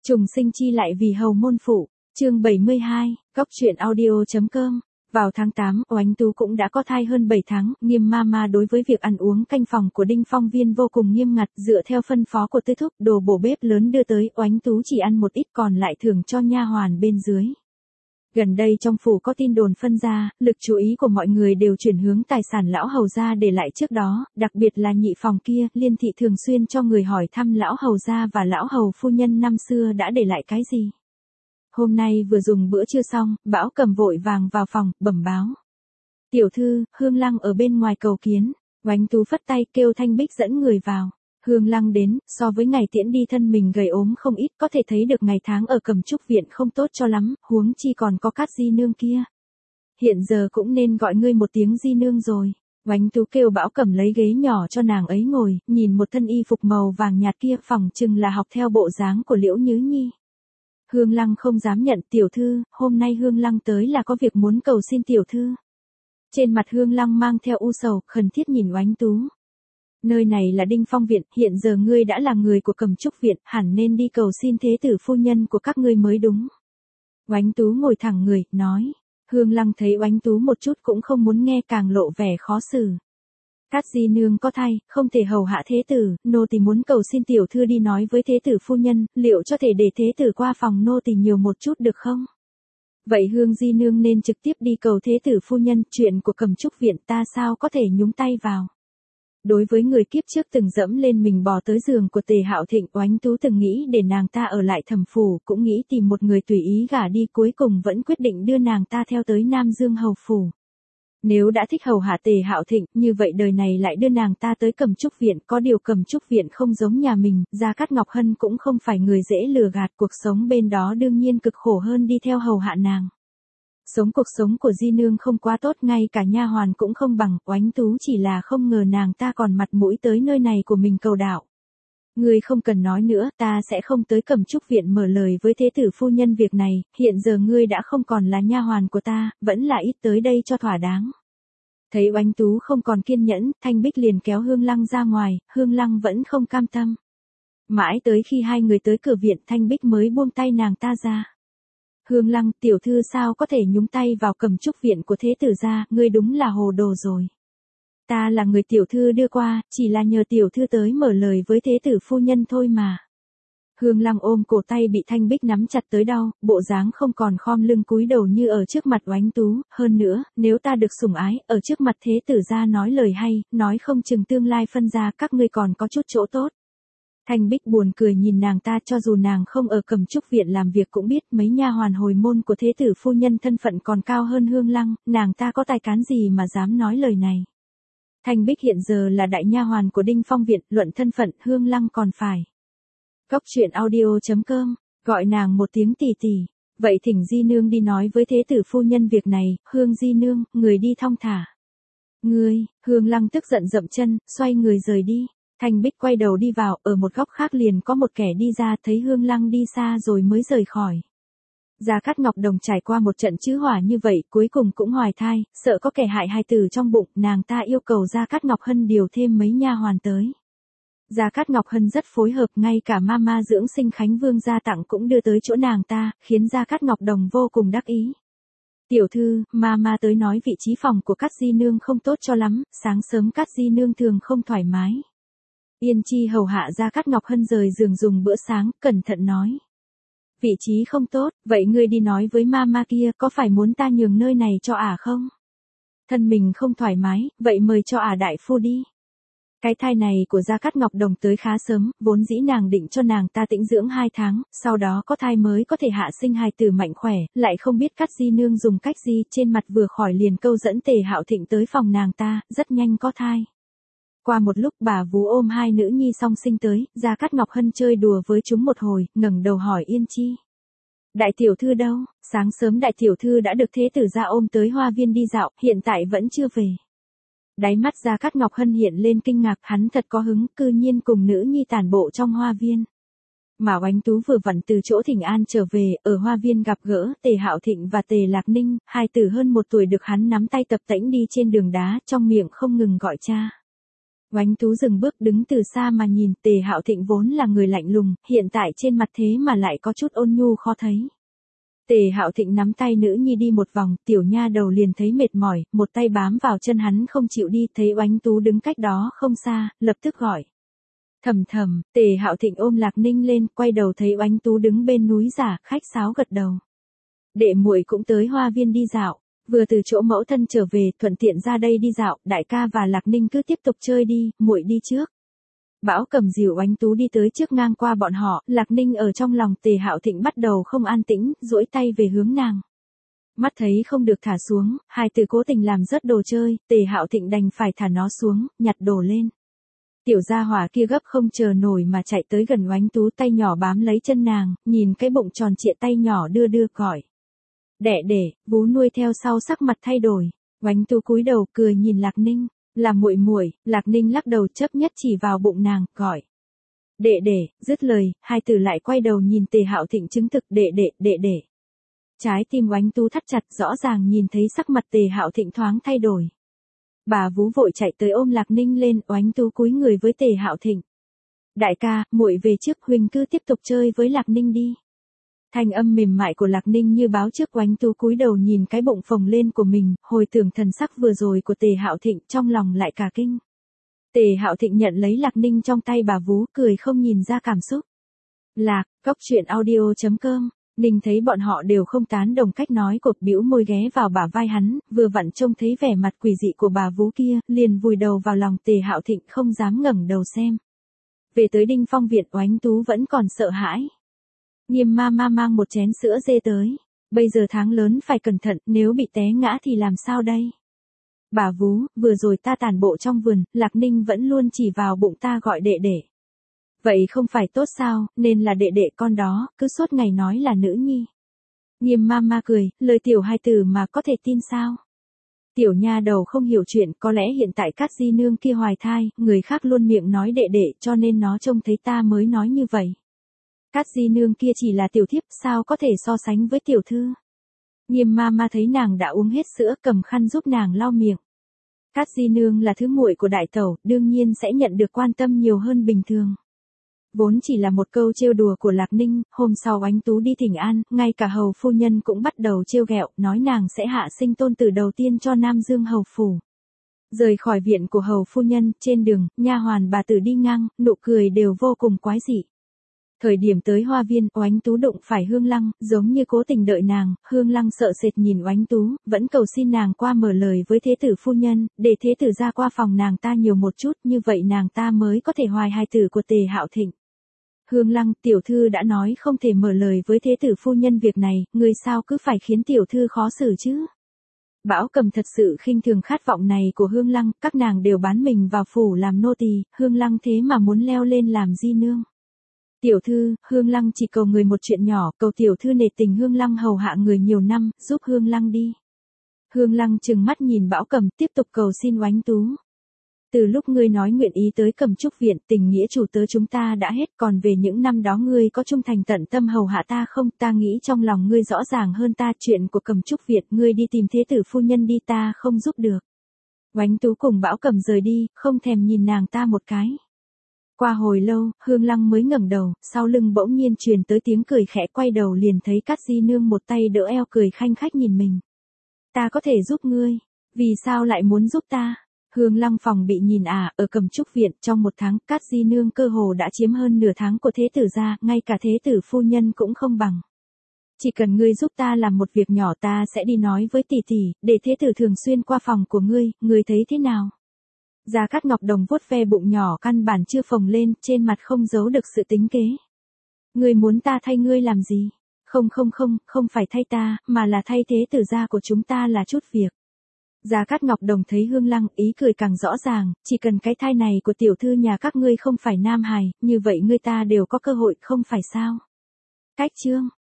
Trùng sinh chi lại vì hầu môn phụ, chương 72, góc truyện audio.com. Vào tháng 8, Oánh Tú cũng đã có thai hơn 7 tháng, Nghiêm Mama đối với việc ăn uống canh phòng của Đinh Phong Viên vô cùng nghiêm ngặt, dựa theo phân phó của Tư Thúc, đồ bổ bếp lớn đưa tới, Oánh Tú chỉ ăn một ít còn lại thưởng cho nha hoàn bên dưới. Gần đây trong phủ có tin đồn phân ra, lực chú ý của mọi người đều chuyển hướng tài sản lão hầu gia để lại trước đó, đặc biệt là nhị phòng kia, Liên thị thường xuyên cho người hỏi thăm lão hầu gia và lão hầu phu nhân năm xưa đã để lại cái gì. Hôm nay vừa dùng bữa trưa xong, Bảo Cầm vội vàng vào phòng, bẩm báo. Tiểu thư, Hương Lăng ở bên ngoài cầu kiến. Oánh Tú phất tay kêu Thanh Bích dẫn người vào. Hương Lăng đến, so với ngày tiễn đi thân mình gầy ốm không ít, có thể thấy được ngày tháng ở Cẩm Trúc viện không tốt cho lắm, huống chi còn có Cát Di nương kia. Hiện giờ cũng nên gọi ngươi một tiếng Di nương rồi. Oánh Tú kêu Bảo Cẩm lấy ghế nhỏ cho nàng ấy ngồi, nhìn một thân y phục màu vàng nhạt kia, phỏng chừng là học theo bộ dáng của Liễu Nhứ Nhi. Hương Lăng không dám nhận. Tiểu thư, hôm nay Hương Lăng tới là có việc muốn cầu xin tiểu thư. Trên mặt Hương Lăng mang theo u sầu, khẩn thiết nhìn Oánh Tú. Nơi này là Đinh Phong viện, hiện giờ ngươi đã là người của Cẩm Trúc viện, hẳn nên đi cầu xin thế tử phu nhân của các ngươi mới đúng. Oánh Tú ngồi thẳng người, nói. Hương Lăng thấy Oánh Tú một chút cũng không muốn nghe, càng lộ vẻ khó xử. Cát Di nương có thai, không thể hầu hạ thế tử, nô tỳ muốn cầu xin tiểu thư đi nói với thế tử phu nhân, liệu cho thể để thế tử qua phòng nô tỳ nhiều một chút được không? Vậy Hương Di nương nên trực tiếp đi cầu thế tử phu nhân, chuyện của Cẩm Trúc viện ta sao có thể nhúng tay vào. Đối với người kiếp trước từng dẫm lên mình bò tới giường của Tề Hạo Thịnh, Oánh Tú từng nghĩ để nàng ta ở lại Thẩm phủ, cũng nghĩ tìm một người tùy ý gả đi, cuối cùng vẫn quyết định đưa nàng ta theo tới Nam Dương hầu phủ. Nếu đã thích hầu hạ Tề Hạo Thịnh, như vậy đời này lại đưa nàng ta tới Cẩm Trúc viện, có điều Cẩm Trúc viện không giống nhà mình, Gia Cát Ngọc Hân cũng không phải người dễ lừa gạt, cuộc sống bên đó đương nhiên cực khổ hơn đi theo hầu hạ nàng. Cuộc sống của Di nương không quá tốt, ngay cả nha hoàn cũng không bằng. Oánh Tú chỉ là không ngờ nàng ta còn mặt mũi tới nơi này của mình cầu đạo. Ngươi không cần nói nữa, ta sẽ không tới Cẩm Trúc viện mở lời với thế tử phu nhân việc này, hiện giờ ngươi đã không còn là nha hoàn của ta, vẫn là ít tới đây cho thỏa đáng. Thấy Oánh Tú không còn kiên nhẫn, Thanh Bích liền kéo Hương Lăng ra ngoài, Hương Lăng vẫn không cam tâm. Mãi tới khi hai người tới cửa viện, Thanh Bích mới buông tay nàng ta ra. Hương Lăng, tiểu thư sao có thể nhúng tay vào Cẩm Trúc viện của thế tử gia, ngươi đúng là hồ đồ rồi. Ta là người tiểu thư đưa qua, chỉ là nhờ tiểu thư tới mở lời với thế tử phu nhân thôi mà. Hương Lăng ôm cổ tay bị Thanh Bích nắm chặt tới đau, bộ dáng không còn khom lưng cúi đầu như ở trước mặt Oánh Tú, hơn nữa, nếu ta được sủng ái, ở trước mặt thế tử gia nói lời hay, nói không chừng tương lai phân ra các ngươi còn có chút chỗ tốt. Thanh Bích buồn cười nhìn nàng ta, cho dù nàng không ở Cẩm Trúc viện làm việc cũng biết mấy nha hoàn hồi môn của thế tử phu nhân thân phận còn cao hơn Hương Lăng, nàng ta có tài cán gì mà dám nói lời này. Thanh Bích hiện giờ là đại nha hoàn của Đinh Phong viện, luận thân phận Hương Lăng còn phải. Góc truyện audio.com, gọi nàng một tiếng tỷ tỷ. Vậy thỉnh Di nương đi nói với thế tử phu nhân việc này. Hương Di nương, người đi thong thả. Ngươi, Hương Lăng tức giận dậm chân, xoay người rời đi. Thanh Bích quay đầu đi vào, ở một góc khác liền có một kẻ đi ra, thấy Hương Lăng đi xa rồi mới rời khỏi. Gia Cát Ngọc Đồng trải qua một trận chữ hỏa như vậy, cuối cùng cũng hoài thai, sợ có kẻ hại hài tử trong bụng, nàng ta yêu cầu Gia Cát Ngọc Hân điều thêm mấy nha hoàn tới. Gia Cát Ngọc Hân rất phối hợp, ngay cả mama dưỡng sinh Khánh Vương gia tặng cũng đưa tới chỗ nàng ta, khiến Gia Cát Ngọc Đồng vô cùng đắc ý. Tiểu thư, mama tới nói vị trí phòng của Cát Di nương không tốt cho lắm, sáng sớm Cát Di nương thường không thoải mái. Yên Chi hầu hạ Gia Cát Ngọc Hân rời giường dùng bữa sáng, cẩn thận nói. Vị trí không tốt, vậy ngươi đi nói với mama kia, có phải muốn ta nhường nơi này cho ả không? Thân mình không thoải mái, vậy mời cho ả đại phu đi. Cái thai này của Gia Cát Ngọc Đồng tới khá sớm, vốn dĩ nàng định cho nàng ta tĩnh dưỡng 2 tháng, sau đó có thai mới có thể hạ sinh hài tử mạnh khỏe, lại không biết Cát Di nương dùng cách gì, trên mặt vừa khỏi liền câu dẫn Tề Hạo Thịnh tới phòng nàng ta, rất nhanh có thai. Qua một lúc bà vú ôm 2 nữ nhi song sinh tới, Gia Cát Ngọc Hân chơi đùa với chúng một hồi, ngẩng đầu hỏi Yên Chi. Đại tiểu thư đâu? Sáng sớm đại tiểu thư đã được thế tử gia ôm tới hoa viên đi dạo, hiện tại vẫn chưa về. Đáy mắt Gia Cát Ngọc Hân hiện lên kinh ngạc, hắn thật có hứng, cư nhiên cùng nữ nhi tản bộ trong hoa viên. Mà Oánh Tú vừa vặn từ chỗ thỉnh an trở về, ở hoa viên gặp gỡ Tề Hạo Thịnh và Tề Lạc Ninh, hai tử hơn 1 tuổi được hắn nắm tay tập tễnh đi trên đường đá, trong miệng không ngừng gọi cha. Oánh Tú dừng bước đứng từ xa mà nhìn, Tề Hạo Thịnh vốn là người lạnh lùng, hiện tại trên mặt thế mà lại có chút ôn nhu khó thấy. Tề Hạo Thịnh nắm tay nữ nhi đi một vòng, tiểu nha đầu liền thấy mệt mỏi, một tay bám vào chân hắn không chịu đi, thấy Oánh Tú đứng cách đó không xa, lập tức gọi. Thầm thầm, Tề Hạo Thịnh ôm Lạc Ninh lên, quay đầu thấy Oánh Tú đứng bên núi giả, khách sáo gật đầu. Đệ muội cũng tới hoa viên đi dạo, vừa từ chỗ mẫu thân trở về, thuận tiện ra đây đi dạo, đại ca và Lạc Ninh cứ tiếp tục chơi đi, muội đi trước. Bão Cầm dìu Oánh Tú đi tới trước ngang qua bọn họ, Lạc Ninh ở trong lòng Tề Hạo Thịnh bắt đầu không an tĩnh, duỗi tay về hướng nàng. Mắt thấy không được thả xuống, hai từ cố tình làm rớt đồ chơi, Tề Hạo Thịnh đành phải thả nó xuống, nhặt đồ lên. Tiểu gia hỏa kia gấp không chờ nổi mà chạy tới gần Oánh Tú, tay nhỏ bám lấy chân nàng, nhìn cái bụng tròn trịa tay nhỏ đưa đưa gọi. Đẻ đẻ, vú nuôi theo sau sắc mặt thay đổi. Oánh Tú cúi đầu cười nhìn Lạc Ninh, là muội muội. Lạc Ninh lắc đầu chấp nhất chỉ vào bụng nàng, gọi. Đệ đệ, dứt lời, hai từ lại quay đầu nhìn Tề Hạo Thịnh chứng thực đệ đệ, đệ đệ. Trái tim Oánh Tú thắt chặt, rõ ràng nhìn thấy sắc mặt Tề Hạo Thịnh thoáng thay đổi. Bà vú vội chạy tới ôm Lạc Ninh lên, Oánh Tú cúi người với Tề Hạo Thịnh. Đại ca, muội về trước, huynh cứ tiếp tục chơi với Lạc Ninh đi. Thanh âm mềm mại của Lạc Ninh như báo trước. Oánh Tú cúi đầu nhìn cái bụng phồng lên của mình, hồi tưởng thần sắc vừa rồi của Tề Hạo Thịnh, trong lòng lại cả kinh. Tề Hạo Thịnh nhận lấy Lạc Ninh trong tay bà vú, cười không nhìn ra cảm xúc. Lạc, goctruyện.audio.com. Ninh thấy bọn họ đều không tán đồng cách nói của, bĩu môi ghé vào bả vai hắn, vừa vặn trông thấy vẻ mặt quỷ dị của bà vú kia, liền vùi đầu vào lòng Tề Hạo Thịnh, không dám ngẩng đầu xem. Về tới Đinh Phong viện, Oánh Tú vẫn còn sợ hãi. Nghiêm ma ma mang một chén sữa dê tới. Bây giờ tháng lớn phải cẩn thận, nếu bị té ngã thì làm sao đây? Bà vú, vừa rồi ta tản bộ trong vườn, Lạc Ninh vẫn luôn chỉ vào bụng ta gọi đệ đệ. Vậy không phải tốt sao, nên là đệ đệ con đó, cứ suốt ngày nói là nữ nhi. Nghiêm ma ma cười, lời tiểu hai từ mà có thể tin sao? Tiểu nha đầu không hiểu chuyện, có lẽ hiện tại Cát Di Nương kia hoài thai, người khác luôn miệng nói đệ đệ cho nên nó trông thấy ta mới nói như vậy. Cát Di Nương kia chỉ là tiểu thiếp, sao có thể so sánh với tiểu thư? Nghiêm ma ma thấy nàng đã uống hết sữa, cầm khăn giúp nàng lau miệng. Cát Di Nương là thứ muội của đại tẩu, đương nhiên sẽ nhận được quan tâm nhiều hơn bình thường. Vốn chỉ là một câu trêu đùa của Lạc Ninh, hôm sau Oánh Tú đi thỉnh an, ngay cả hầu phu nhân cũng bắt đầu trêu ghẹo, nói nàng sẽ hạ sinh tôn tử đầu tiên cho Nam Dương hầu phủ. Rời khỏi viện của hầu phu nhân, trên đường, nha hoàn bà tử đi ngang, nụ cười đều vô cùng quái dị. Thời điểm tới hoa viên, Oánh Tú đụng phải Hương Lăng, giống như cố tình đợi nàng, Hương Lăng sợ sệt nhìn Oánh Tú, vẫn cầu xin nàng qua mở lời với thế tử phu nhân, để thế tử ra qua phòng nàng ta nhiều một chút, như vậy nàng ta mới có thể hoài hài tử của Tề Hạo Thịnh. Hương Lăng, tiểu thư đã nói không thể mở lời với thế tử phu nhân việc này, người sao cứ phải khiến tiểu thư khó xử chứ? Bão Cầm thật sự khinh thường khát vọng này của Hương Lăng, các nàng đều bán mình vào phủ làm nô tỳ, Hương Lăng thế mà muốn leo lên làm di nương. Tiểu thư, Hương Lăng chỉ cầu người một chuyện nhỏ, cầu tiểu thư nể tình Hương Lăng hầu hạ người nhiều năm, giúp Hương Lăng đi. Hương Lăng trừng mắt nhìn Bão Cầm, tiếp tục cầu xin Oánh Tú. Từ lúc ngươi nói nguyện ý tới Cẩm Trúc viện, tình nghĩa chủ tớ chúng ta đã hết, còn về những năm đó ngươi có trung thành tận tâm hầu hạ ta không? Ta nghĩ trong lòng ngươi rõ ràng hơn ta, chuyện của Cẩm Trúc viện, ngươi đi tìm thế tử phu nhân đi, ta không giúp được. Oánh Tú cùng Bão Cầm rời đi, không thèm nhìn nàng ta một cái. Qua hồi lâu, Hương Lăng mới ngẩng đầu, sau lưng bỗng nhiên truyền tới tiếng cười khẽ, quay đầu liền thấy Cát Di Nương một tay đỡ eo cười khanh khách nhìn mình. Ta có thể giúp ngươi, vì sao lại muốn giúp ta? Hương Lăng phòng bị nhìn ở Cẩm Trúc viện, trong một tháng, Cát Di Nương cơ hồ đã chiếm hơn nửa tháng của thế tử gia, ngay cả thế tử phu nhân cũng không bằng. Chỉ cần ngươi giúp ta làm một việc nhỏ, ta sẽ đi nói với tỷ tỷ, để thế tử thường xuyên qua phòng của ngươi thấy thế nào? Gia Cát Ngọc Đồng vuốt ve bụng nhỏ căn bản chưa phồng lên, trên mặt không giấu được sự tính kế. Ngươi muốn ta thay ngươi làm gì? Không phải thay ta, mà là thay thế tử gia của chúng ta là chút việc. Gia Cát Ngọc Đồng thấy Hương Lăng, ý cười càng rõ ràng, chỉ cần cái thai này của tiểu thư nhà các ngươi không phải nam hài, như vậy ngươi ta đều có cơ hội, không phải sao? Cách chương